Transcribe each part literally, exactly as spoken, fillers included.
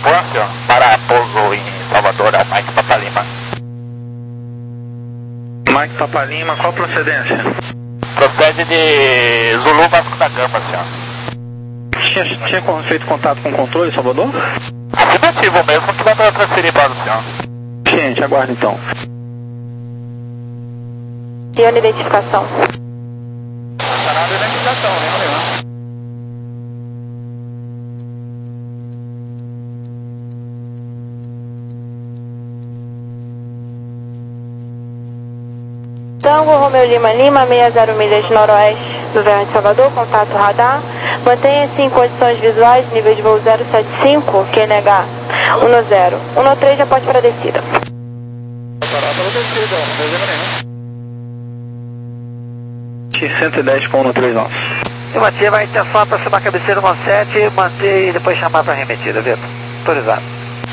Itapuã, senhor, para pouso em Salvador, é o Mike Papa Lima. Mike Papa Lima, qual procedência? Procede de Zulu Vasco da Gama, senhor. Tinha, tinha feito contato com o controle, Salvador? Afirmativo mesmo, que vai transferir para o senhor. Gente, aguarde então. E a identificação? Tá na identificação, né, Leandro? Tango Romeu Lima Lima, sessenta milhas noroeste do Verão de Salvador, contato radar. Mantenha-se em condições visuais, nível de voo zero sete cinco, Q N H um zero. um três já pode para a descida. Parar para a descida, não tem problema nenhum. cento e dez ponto três nove. E Matia vai intenção para cima a cabeceira um sete, manter e depois chamar para remetida, Vitor. Autorizado.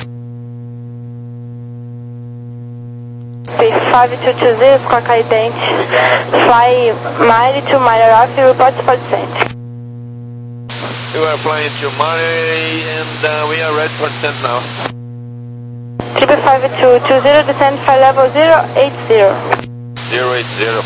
five two two zero com a caidente. Fly mile to mile off e report for descent. You are flying to Mali and uh, we are ready for descent now. Triple five two two zero, descent flight level zero eight zero. zero eight zero.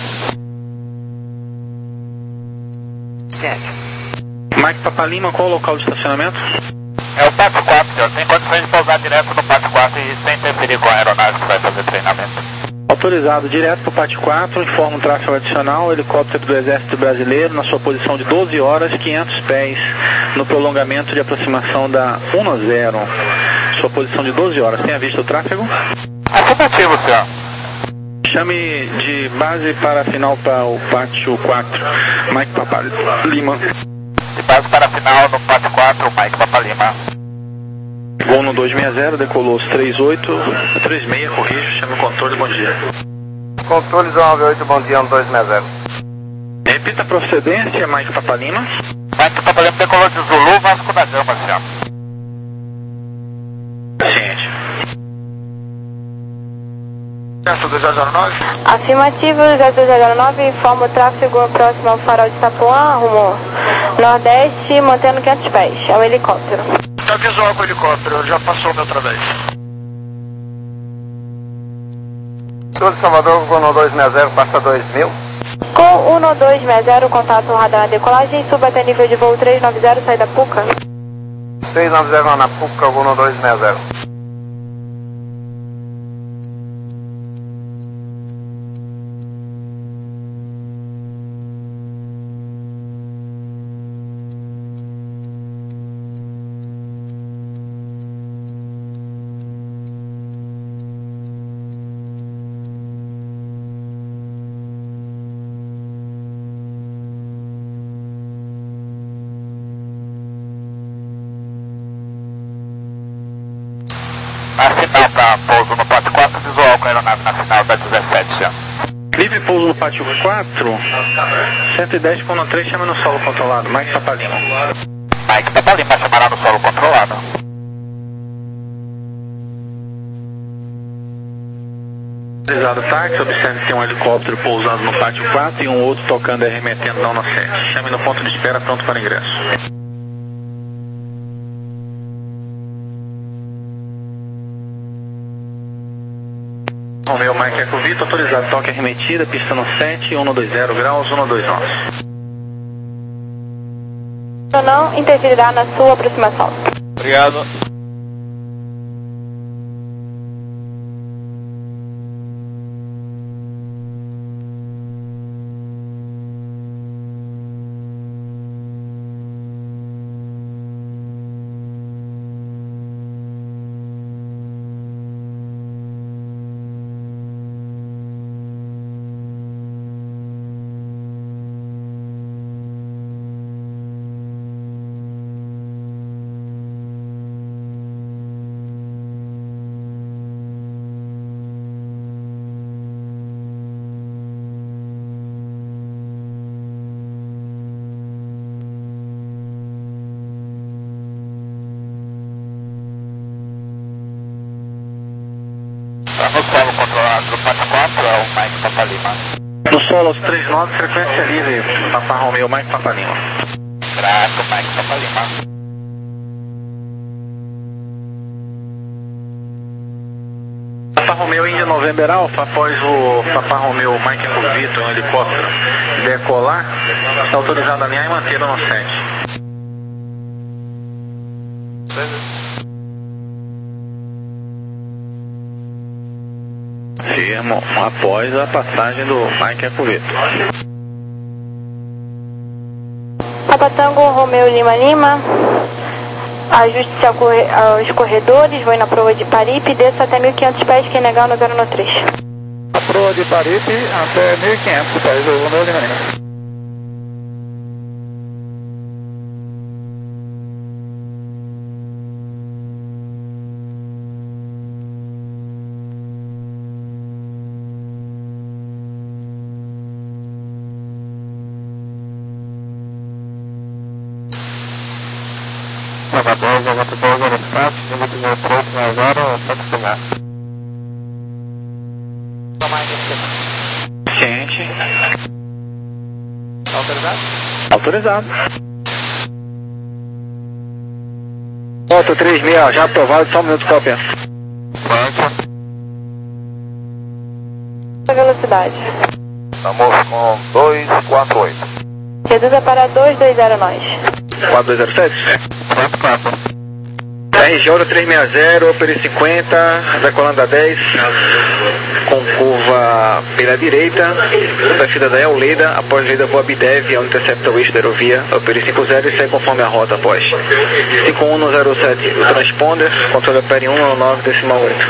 Mike Papa Lima, qual o local de estacionamento? É o Pátio quatro, senhor. Tem condições de pousar direto no Pátio quatro e sem interferir com a aeronave que vai fazer treinamento. Autorizado, direto para o Pátio quatro, informa um tráfego adicional, helicóptero do Exército Brasileiro na sua posição de doze horas, quinhentos pés, no prolongamento de aproximação da um zero. Sua posição de doze horas, tem a vista o tráfego? Afirmativo, senhor. Chame de base para final para o Pátio quatro, Mike Papa Lima. De base para final no Pátio quatro, Mike Papa Lima. Voo no dois seis zero, decolou os trinta e oito, trinta e seis, corrijo, chame o controle, bom dia. Controle nove oito, bom dia, um dois seis zero. Repita a procedência, Mike Papa Lima. Mike Papa Lima decolou de Zulu, Vasco da Gama, senhor. Ciente. Certo do zero zero nove? Afirmativo, zero zero nove, informa o tráfego próximo ao farol de Itapuã, rumo nordeste, mantendo quinhentos pés. É um helicóptero. Tá visual com o helicóptero, já passou outra vez. Sul de Salvador, com um dois seis zero, passa dois mil. Com um dois seis zero, contato radar na decolagem, suba até nível de voo trezentos e noventa, sai da Puca. trezentos e noventa na Puca, com um dois seis zero. Na final para pouso no Pátio quatro, visual com a aeronave na final da dezessete, senhor. Livre pouso no Pátio quatro, cento e dez ponto três, chama no solo controlado, Mike Papa Lima. Mike Papa Lima chamará no solo controlado. Autorizado táxi, observe que tem um helicóptero pousando no Pátio quatro e um outro tocando e remetendo não no sete. Chame no ponto de espera, pronto para ingresso. Romeu Mike Eco Vitor, autorizado toque arremetida, pista no sete, cento e vinte graus, cento e vinte e nove. Não interferirá na sua aproximação. Obrigado. No solo controlado do Pátio quatro, é o Mike Papa Lima. No solo aos trinta e nove, frequência livre, Papa Romeu Mike Papa Lima. Grato, Mike Papa Lima. Papa Romeo Índia November Alpha, após o Papa Romeo Mike Vitor, um helicóptero, decolar, está autorizado a alinhar e manter no sete. Firmo após a passagem do Mike Vitor. Papa Tango Romeo Lima Lima, ajuste-se ao corre aos corredores, voe na proa de Paripe e desça até mil e quinhentos pés, quem negar no zero um três. A proa de Paripe até mil e quinhentos pés do Romeo Lima Lima. Ciente. Autorizado? Autorizado. Volta três mil, já aprovado, só um minuto, cópia. Velocidade. Estamos com dois quatro oito. Reduza para dois dois zero nós. quatro dois zero sete? R G Ouro trezentos e sessenta, Opera cinquenta, decolando a dez, com curva pela direita, subida da Euleda, após Leda Boa Bidev, ao intercepta o eixo da aerovia, Opera cinquenta e segue conforme a rota após. cinco um zero sete, o transponder, controle Opera um nove nove decimal oito.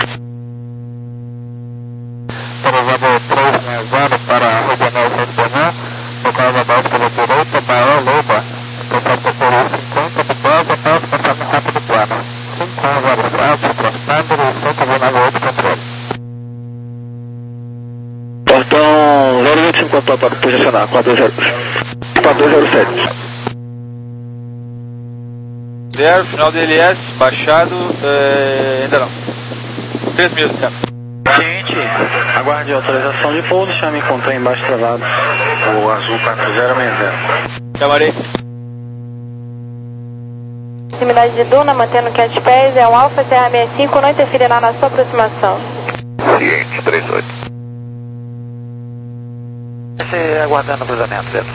Autorizado três seis zero para a Regional Santo Bonão, no caso abaixo pela direita, para Leda, intercepta Opera cinquenta, de dez até o passamento rápido plano. cinco um zero sete, transponder e cento e nove oito controle. Portão zero vinte e cinco para posicionar, quatro dois zero sete. Zero, final do L S, baixado, é, ainda não. três mil, cara. Ciente, aguarde a autorização de pouso, chame encontrar embaixo travado, o azul quatro zero seis zero. Chamarei. Proximidade de Duna, mantendo quinhentos pés, é um Alfa C R sessenta e cinco, não interferirá na sua aproximação. Ciente, três oito. Você aguardando o cruzamento, Pedro.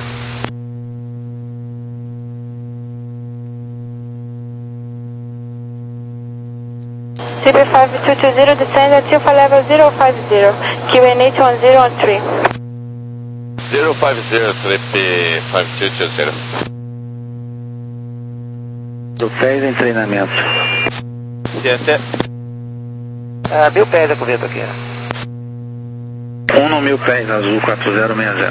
C B cinco two two zero, descend at Alpha level zero five zero, Q N eight one zero one three. zero five zero, trip cinco two two zero. Do pés em treinamento. Ciente. Ah, mil pés a corrida aqui. um no mil pés, azul quatro zero seis zero.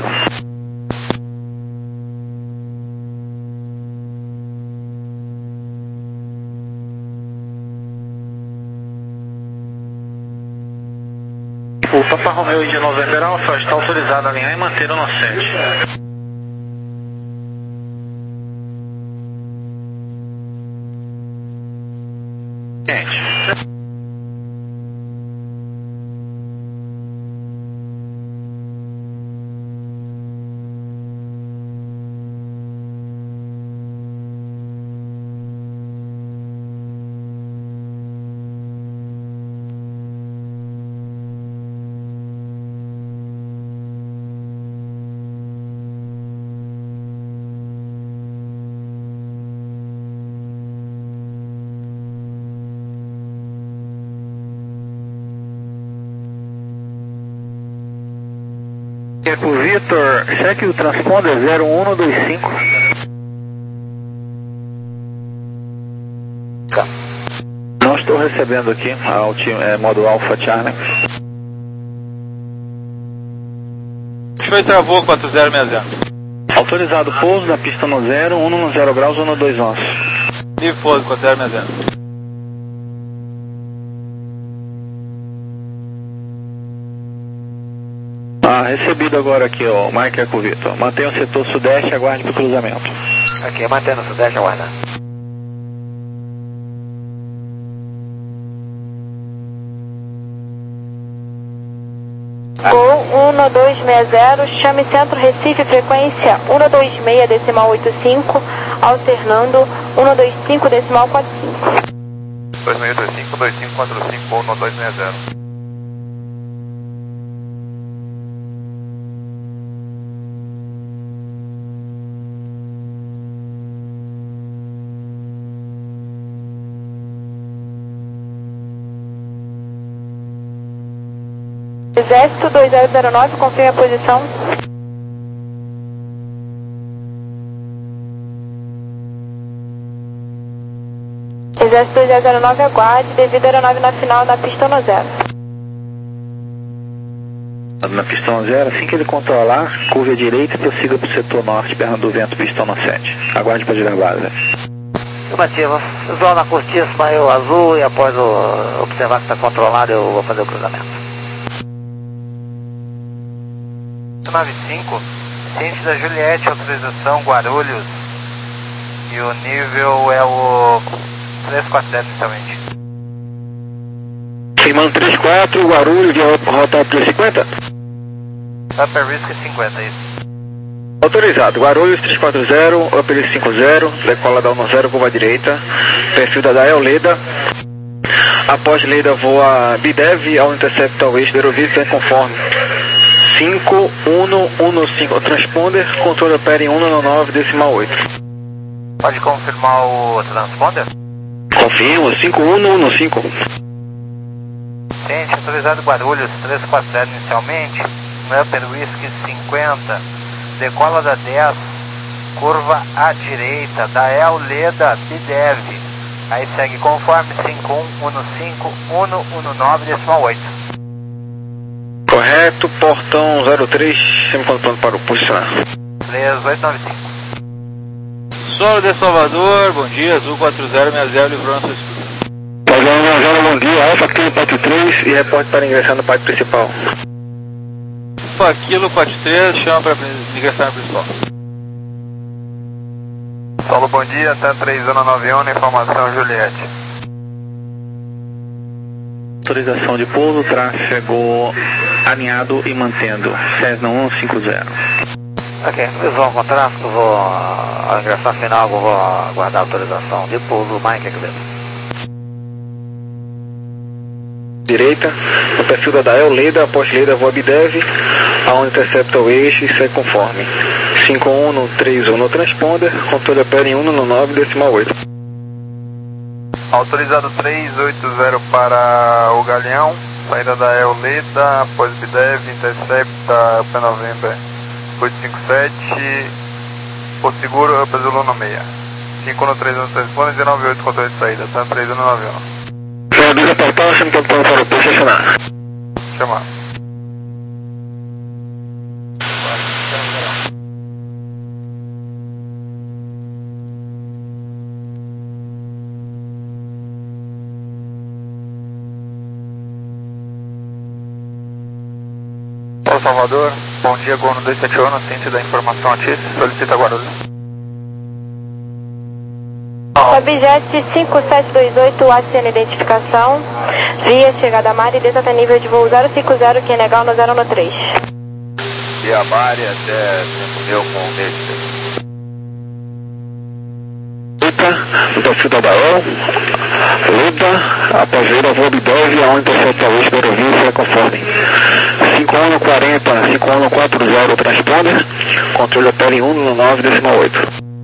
O Papa Romeo de November Alpha está autorizado a alinhar e manter o no sete. Gente. O Vitor, cheque o transponder zero um dois cinco. Não estou recebendo aqui, é, modo Alpha Charlie. Foi travou quatro zero seis zero. Autorizado pouso da pista no zero, um no zero graus, um no dois onze. Livre pouso quatro zero seis zero. Ah, recebido agora aqui, ó, Mike Eco Vitor. Mantenha o setor sudeste e aguarde para o cruzamento. Aqui, mantendo o sudeste, aguardando. Gol um dois seis zero, chame Centro Recife, frequência um dois seis decimal oito cinco, alternando um dois cinco decimal quatro cinco. dois seis dois cinco, dois cinco quatro cinco, um dois seis zero. Exército dois zero zero nove, confirme a posição. Exército dois zero zero nove, aguarde, devido à aeronave na final na pista no zero. Na pistão zero, assim que ele controlar, curva à direita e prossiga para o setor norte, perna do vento, pistão no sete. Aguarde para girar a base. Afirmativo. Zona curtíssima, eu azul, e após o observar que está controlado, eu vou fazer o cruzamento. nove cinco, ciente da Juliette, autorização Guarulhos. E o nível é o trezentos e quarenta inicialmente. Firmando três quatro, Guarulhos, de rota trezentos e cinquenta. Upper Risk cinquenta, isso. Autorizado, Guarulhos três quatro zero, Upper cinco zero, decola da um zero, curva direita, perfil da Dael, Leda. Após Leda voa Bidev ao intercepto ao eixo do Aerovista conforme cinco um um cinco, transponder, controle opera em um nove decimal oito. Pode confirmar o transponder? Confirmo, cinco um um cinco. Ciente, autorizado Guarulhos trezentos e quarenta inicialmente, Upper Whiskey cinquenta, decola da dez, curva à direita, Dael, Leda, Bidev, aí segue conforme cinco um um cinco, um um nove decimal oito. Correto, portão zero três, semicondutor para o posicionar. três oito nove cinco. Solo de Salvador, bom dia, Azul quatro zero seis zero, livrou nossa escuta. Bom dia, Alfa Kilo Pátio três e reporte para ingressar no pátio principal. Alfa Kilo Pátio três, chama para ingressar no principal. Solo, bom dia, T A três um nove um, informação Juliette. Autorização de pouso, tráfego alinhado e mantendo, Cessna um cinco zero. Ok, visual com tráfego, vou, ao ingressar final, vou aguardar a autorização de pouso, Mike, aqui dentro. Direita, no perfil da Dael, Leda, após Leda, voa Bidev, aonde intercepta o eixo e segue conforme cinco um três um no transponder, controle opera em um nove decimal oito. Autorizado três oito zero para o Galeão, saída da El Leda, após Bidev, intercepta P November oito cinco sete, por seguro, Upper Zulu no meia. cinco um três um transponder, dezenove oito controle de saída, T A três um nove um. Avisa portal, chama o portão para o posicionar. Chamar. São Salvador, bom dia, Gono dois sete um, ciente da informação a T I S, solicita Guarulhos. Objet cinco sete dois oito, A C N identificação, via chegada a Mari, desata nível de voo zero cinco zero, que é legal no zero um três. E a Mari até cinco mil com o Neste. No perfil da Dael, Leda, após Leda, voa Bidev, aonde intercepta o eixo do Aerovista conforme cinco um quarenta, cinco um quatro zero, transponder, controle opera em um nove decimal oito.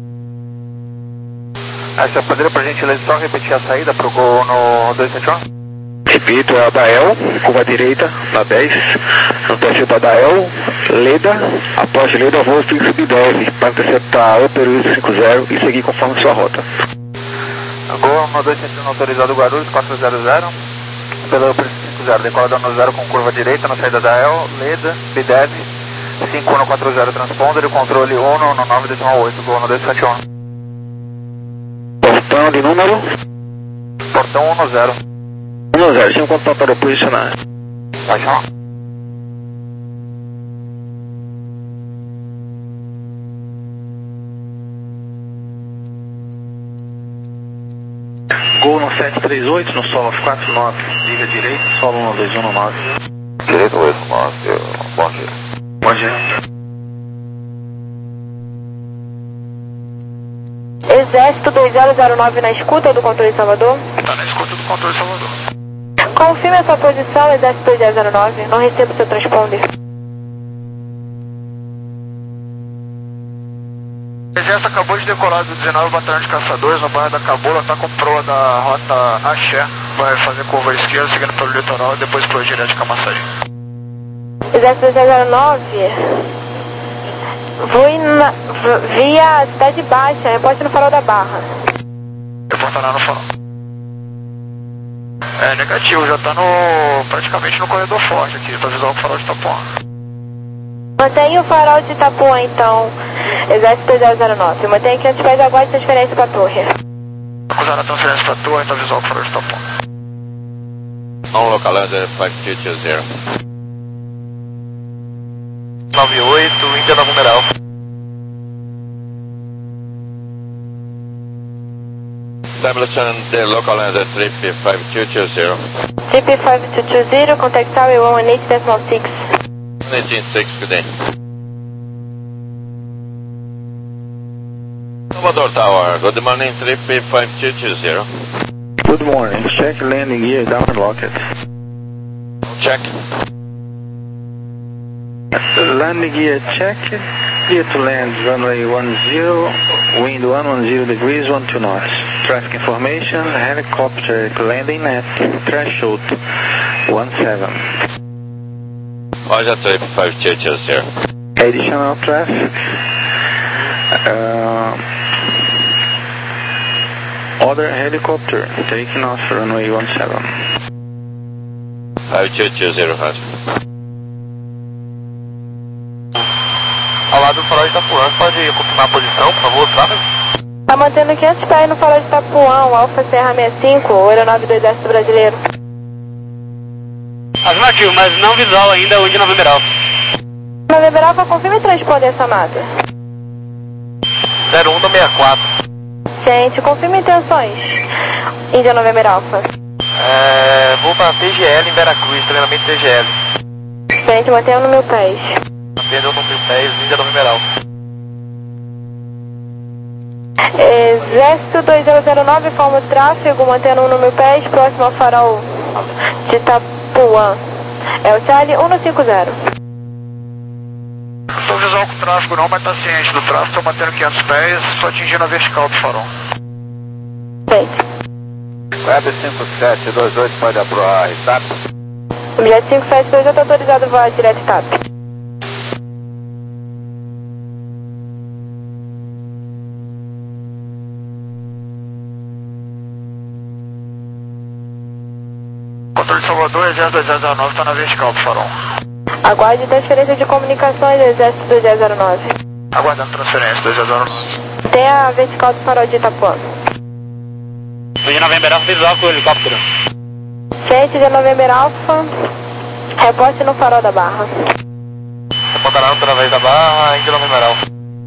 Aí você poderia, por gentileza, só repetir a saída para o Gol no dois sete um? Repito, é a Dael, curva direita, na dez, no perfil da Dael, Leda, após Leda, voo fixo Bidev, para interceptar Upper cinco zero e seguir conforme sua rota. Gol no dois sete um autorizado Guarulhos, quatro zero zero, pelo Upper cinco zero, decola da um zero com curva direita, na saída da Dael, Leda, Bidev, cinco um quatro zero transponder, controle um no nove decimal oito, Gol no dois sete um. Portão de número? Portão um zero. um zero, tinha um contato para posicionar. Pode chamar. Gol no sete três oito, no solo quatro nove, liga direito, solo um dois um nove. Direito oito nove, bom dia. Bom dia. Exército dois zero zero nove na escuta do controle de Salvador. Está na escuta do controle de Salvador. Confirme a sua posição, Exército dois zero zero nove. Não recebo seu transponder. O Exército acabou de decolar do dezenove Batalhão de Caçadores na Baía da Cabola, está com proa da rota Axé. Vai fazer curva à esquerda, seguindo pelo litoral e depois proa direto de Camaçari. Exército dois zero nove, fui na, via Cidade Baixa, reporte no Farol da Barra. Reportará no farol. É, negativo, já tá no, praticamente no corredor forte aqui, tá visual com o farol de Itapuã. Mantenha o farol de Itapuã, então, Exército dois zero nove. Mantenha quinhentos pés, aguarde transferência para a torre. Acusar a transferência para a torre, tá visual com o farol de Itapuã. On localizer five two two zero. nove oito, Índia Nova Numeral. Establishing the localizer three P five two two zero. three P five two two zero, contact tower one eight decimal six. nineteen six today. Salvador Tower, good morning, three P five two two zero. Good morning. Check landing gear down and lock it. Check. Landing gear check. Clear to land runway one zero, wind one one zero degrees, one two knots. Traffic information, helicopter landing at threshold one seven. Roger, three P five two two zero. Additional traffic. Uh, other helicopter taking off runway one seven. five two two zero, Roger. Ao lado do farol de Itapuã, pode confirmar a posição, por favor, sabe? Tá mantendo quinhentos pés no farol de Itapuã, o Alfa Serra sessenta e cinco, aeronave do Exército Brasileiro. Afirmativo, mas não visual ainda, onde November Alpha. November Alpha, confirme e transponder essa mata. zero um no sessenta e quatro. Gente, confirme intenções. Índia November Alpha. É, vou para T G L em Veracruz, treinamento T G L. Gente, mantenha no mil pés. Perdeu no mil pés, Índia November Alpha. Exército dois zero zero nove, forma o tráfego, mantendo um no mil pés, próximo ao farol de Itapuã. É o Charlie um cinco zero. Não estou visual com o tráfego não, mas está ciente do tráfego, estou mantendo quinhentos pés, estou atingindo a vertical do farol. Feito. Web cinco sete dois oito pode aprovar, tá? Objeto cinco sete dois oito autorizado voar direto T A P. Controle de Salvador, Exército dois zero zero nove está na vertical do farol. Aguarde transferência de comunicações do Exército dois zero zero nove. Aguardando transferência, dois zero zero nove. Tem a vertical do farol de Itapuã. Onde November Alpha, visual com o helicóptero. Gente de November Alpha, reporte no farol da Barra. Reportará através da Barra, Índia November Alpha.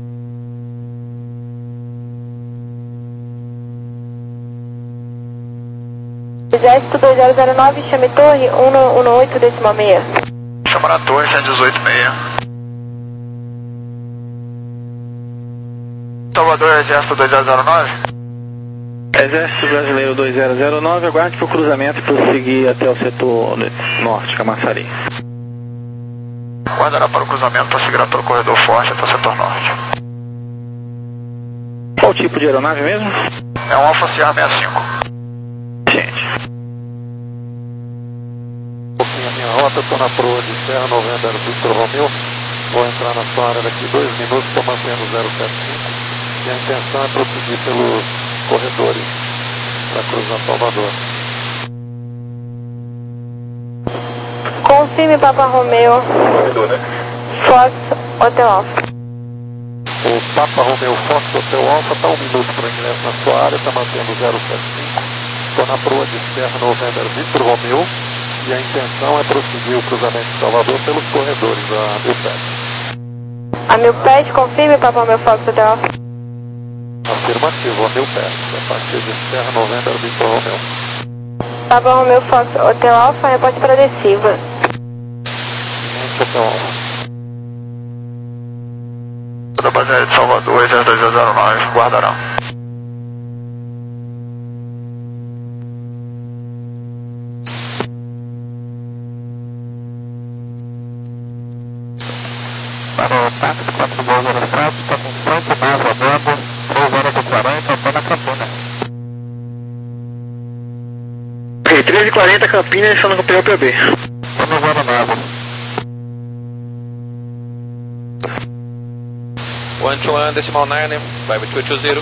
Exército dois zero zero nove, chame torre um um oito decimal seis. Chama na torre, cento e dezoito seis. Salvador, Exército dois zero zero nove. Exército Brasileiro dois zero zero nove, aguarde para o cruzamento e prosseguir até o setor norte, Camaçari. Aguardará para o cruzamento para seguir pelo corredor forte até o setor norte. Qual tipo de aeronave mesmo? É um Alfa Sierra sessenta e cinco. Gente. A minha rota, estou na proa de Serra November Victor Romeo. Vou entrar na sua área daqui dois minutos, estou mantendo zero sete cinco. E a intenção é prosseguir pelos corredores para cruzar Salvador. Confirme Papa Romeo. Fox Hotel Alpha. O Papa Romeo Fox Hotel Alpha está um minuto para ingresso na sua área, está mantendo zero sete cinco. Estou na proa de Serra November Victor Romeo e a intenção é prosseguir o cruzamento de Salvador pelos corredores a mil pés. A mil pés, confirme Papa Romeo Fox Hotel Alpha. Afirmativo, a mil pés, a partir de Serra November Victor Romeo. Papa Romeo Fox Hotel Alpha, reporte para adesiva. Hotel Alpha. Da base aérea de Salvador, Exército dois zero zero nove, guardarão. Para o táxi quatro dois zero quatro, está com Santo Nava a bordo, três horas e quarenta, está na Campina. Ok, treze e quarenta, Campinas, falando com o P O P B. Vamos agora nada. one two one decimal nine, five two two zero.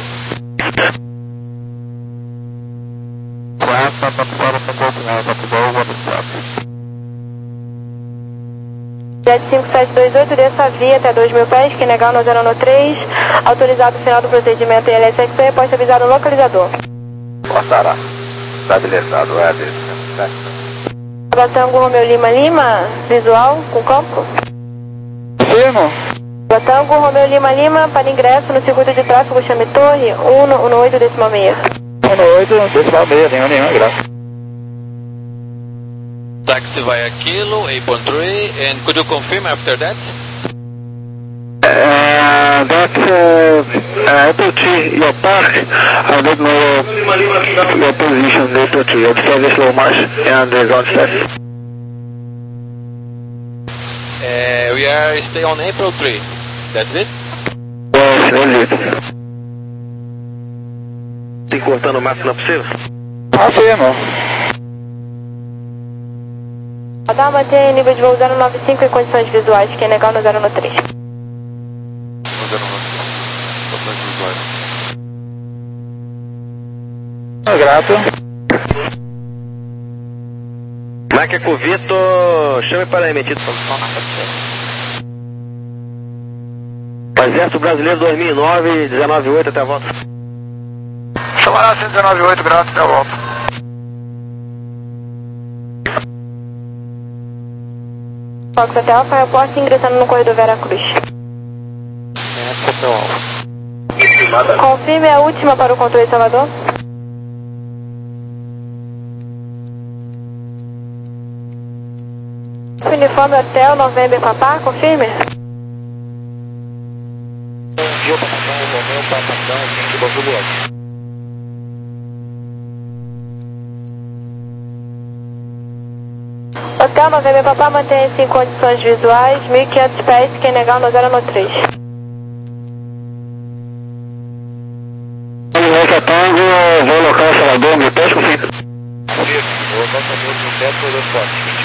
Jet cinco sete dois oito, desça a via até dois mil pés, que negar no zero um três, autorizado o final do procedimento em L S X P, pode avisar o localizador. Passará. Estabilizado, é desse. Batango Romeu Lima Lima, visual, com campo. Firmo. Batango Romeu Lima Lima, para ingresso no circuito de tráfego Chame Torre, um no oito decimal seis. um no oito decimal seis, nenhuma, nenhuma graça. Taxi via Kilo, eight point three, and could you confirm after that? Uh, that's uh, Apple Tree, your park. I don't know your position, Apple Tree. Observe slow march and the ground step. Uh, we are stay on April three. That's it? Yes, that's it. Se cortando o máximo não é possível? Afirmo. Radar mantém nível de voo zero nove cinco em condições visuais, que é negar no zero um três. Grato. Mike Covito, chame para emitir. Exército Brasileiro dois mil e nove, dezenove oito, até a volta. Chamará cento e dezenove oito, grato, até a volta. Fox até Alfa, aeroporto ingressando no corredor Veracruz. Confirme a última para o controle de Salvador. Uniforme Hotel November Papá, confirme. Hotel November Papá mantém-se em condições visuais, mil e quinhentos pés, quem negar no zero um três. November Tango, voo local Salvador, mil pés, confirme. Vou local Salvador, mil pés, corredor forte.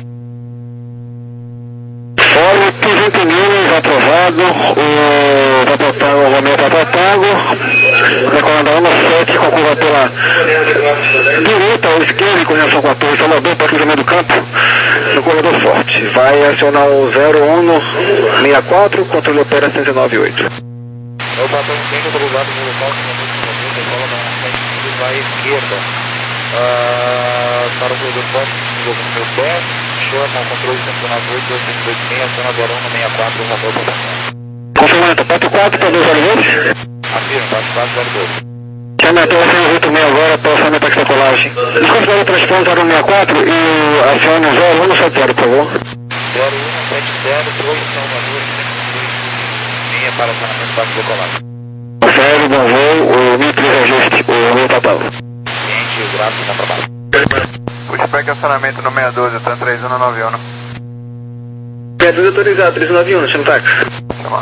Fórum P vinte mil, aprovado, o Papatango, o Romeu Papatango, recomendando sete com curva pela direita ou esquerda, em conjunção com a Torre Salvador, para o do campo, no corredor forte. Vai acionar o zero um seis quatro, controle opera cento e nove oito. É o patrão tem que lugar no local, que não tem vai à esquerda, uh, para o corredor forte, no meu pé. Chama o controle cento e nove oito, dois cinco dois seis, aciona zero um seis quatro, Romeu Papatango. Confirmando, quatro quatro para dois zero dois? Afirma, quatro quatro zero dois. Chama a Torre cento e oito seis agora para o acionamento da taxacolagem. Desconsidere o transponder zero um seis quatro e acione o zero um sete zero, por favor. zero um sete zero, projeção na rua, linha para acionamento da taxacolagem. Sério, bom voo, o mil três ajuste, o Romeu Papatango. Cliente, gráfico, bom trabalho. Pushback acionamento no seis doze, tá três um nove um. seis doze autorizado, três um nove um, chama o táxi. Chamar.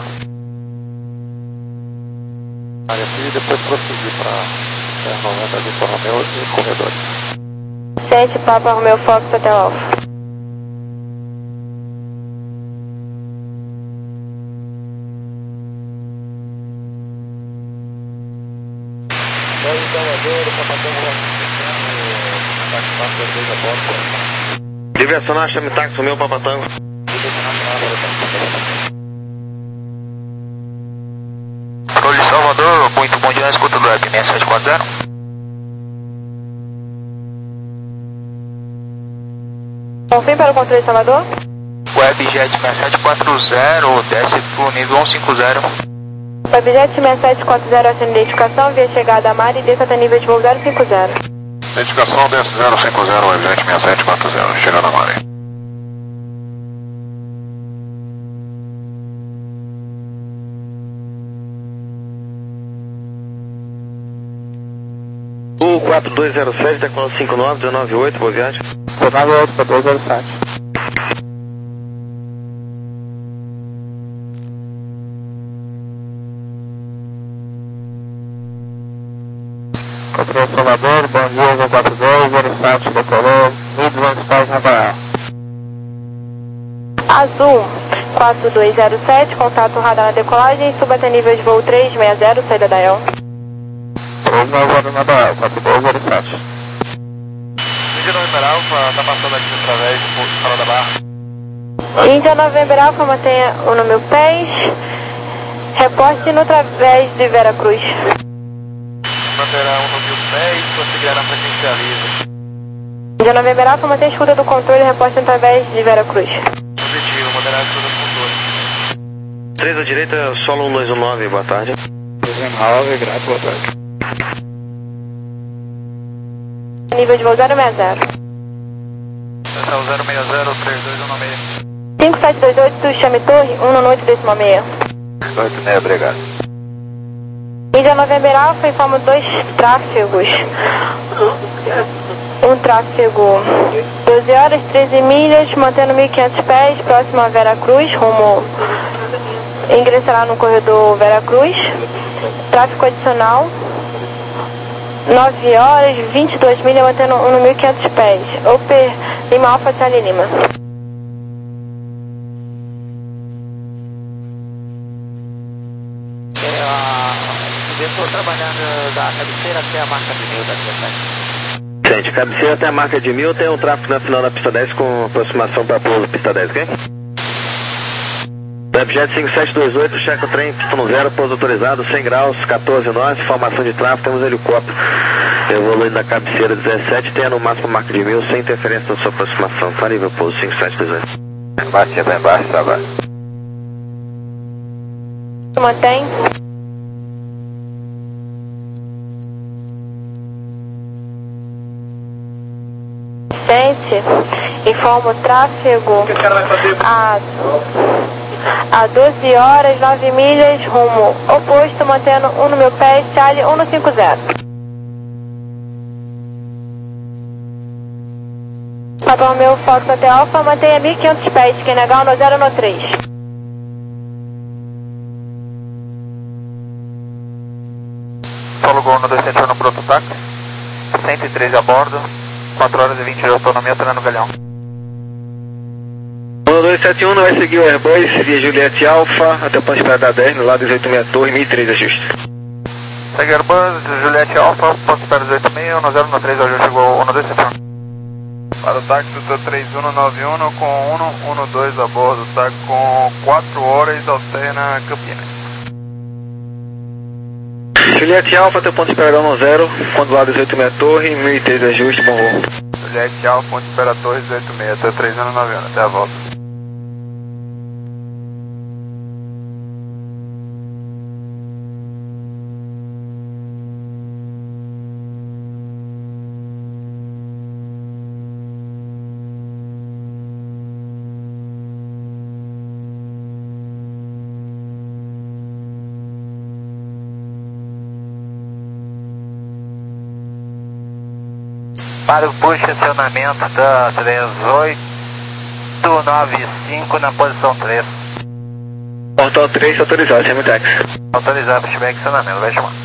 Área aqui e depois prosseguir para noventa de Romeu e corredores. sete Papa Romeu Fox até Alfa. Livre acionar, chame táxi, Romeu Papatango. Controle de Salvador, muito bom dia, escuta do web seis sete quatro zero. Confirme para o controle de Salvador. Webjet seis sete quatro zero, desce pro nível cento e cinquenta. Webjet seis sete quatro zero, essa identificação, via chegada a Mari, desça até nível de voo zero cinco zero. Identificação desce zero cinco zero, Webjet seis sete quatro zero, chegando a Mari. U quatro dois zero sete, decola cinco nove, dezenove oito, boa viagem. dezenove oito para dois zero sete. Controle Salvador, bom dia, zero quatro dois, zero sete, decolou, mil e duzentos pés na Bahia. Azul quatro dois zero sete, contato radar na decolagem, suba até nível de voo três seis zero, saída da E L. três nove zero na da E L, quatro dois zero sete. Índia November Alpha, tá passando aqui através do farol da barra. Índia November Alpha, mantenha um no mil pés, reporte no través de Vera Cruz. Manterá um no mil pés, conseguirá na frequência livre. Índia November Alpha, mantenha escuta do controle, reporte no través de Vera Cruz. Positivo, manterá a escuta do controle. três à direita, solo um dois um nove, boa tarde. dois um nove, grato, boa tarde. Nível de voo zero seis zero. Estação zero seis zero, três dois um nove seis. cinco sete dois oito, chame torre, um no noite decimal seis. oito seis, obrigado. Índia November Alpha, informa dois tráfegos. Um tráfego doze horas, treze milhas, mantendo mil e quinhentos pés, próximo a Vera Cruz, rumo. Ingressará no corredor Vera Cruz. Tráfego adicional. nove horas, vinte e duas milhas, mantendo um no mil e quinhentos pés. Oper Lima Alpha, Charlie Lima. Estou trabalhando da cabeceira até a marca de mil da pista dez. Gente, cabeceira até a marca de mil, tem um tráfego na final da pista dez com aproximação para pouso pista dez, ok? Webjet cinco sete dois oito, checa o trem, pistão zero, pouso autorizado, cem graus, quatorze nós, formação de tráfego, temos helicóptero evoluindo da cabeceira dezessete, tem no máximo a marca de mil, sem interferência na sua aproximação, tá nível pouso cinco sete dois oito. Bate bem baixo, tá baixo. Mantém. Informa o tráfego a, a doze horas, nove milhas, rumo oposto, mantendo um no meu pé, Charlie um no cinco zero. Papa Romeo Fox até Alfa, mantenha mil e quinhentos pés, quem negar no zero no três. Solo Gol no dois sete um no prototáxi, cento e três a bordo, quatro horas e vinte de autonomia, operando Galhão. um dois sete um vai seguir o Airbus via Juliette Alpha até o ponto de espera da dez, no lado dezoito seis Torre, mil e três ajuste. Segue Airbus, Juliette Alpha, ponto de espera dezoito seis, um zero um três, ajuste igual um dois sete um. Para o táxi do três um nove um com um um dois a bordo, tá com quatro horas, alterna Campinas. Juliette Alpha até o ponto de espera um zero, quando lado dezoito seis Torre, mil e três ajuste, bom voo. Juliette Alpha, ponto de espera Torre dezoito seis, até três um nove um, até a volta. Para o push acionamento da três oito nove cinco na posição três. Portal três autorizado, Semitex. Autorizado, pushback acionamento, vai chamar.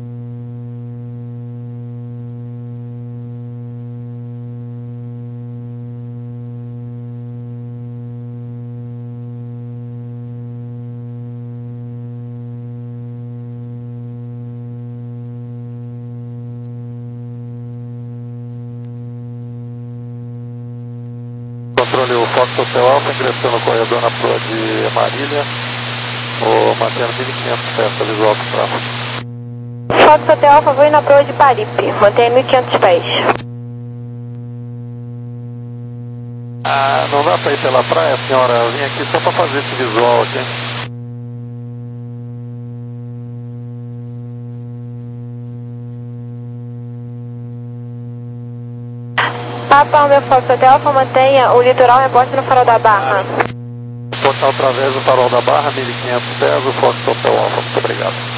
Controle o Fox Hotel Alpha, ingressando no corredor na proa de Marília, ou mantendo mil e quinhentos pés para visual do tráfego. Fox Hotel Alpha, vou ir na proa de Paripe, mantenha mil e quinhentos pés. Ah, não dá para ir pela praia, senhora? Eu vim aqui só para fazer esse visual aqui. Papa, o meu Fox Hotel Alpha, mantenha o litoral reporte no farol da Barra. Portal através do farol da Barra, mil e quinhentos pés, o Fox Hotel Alpha, muito obrigado.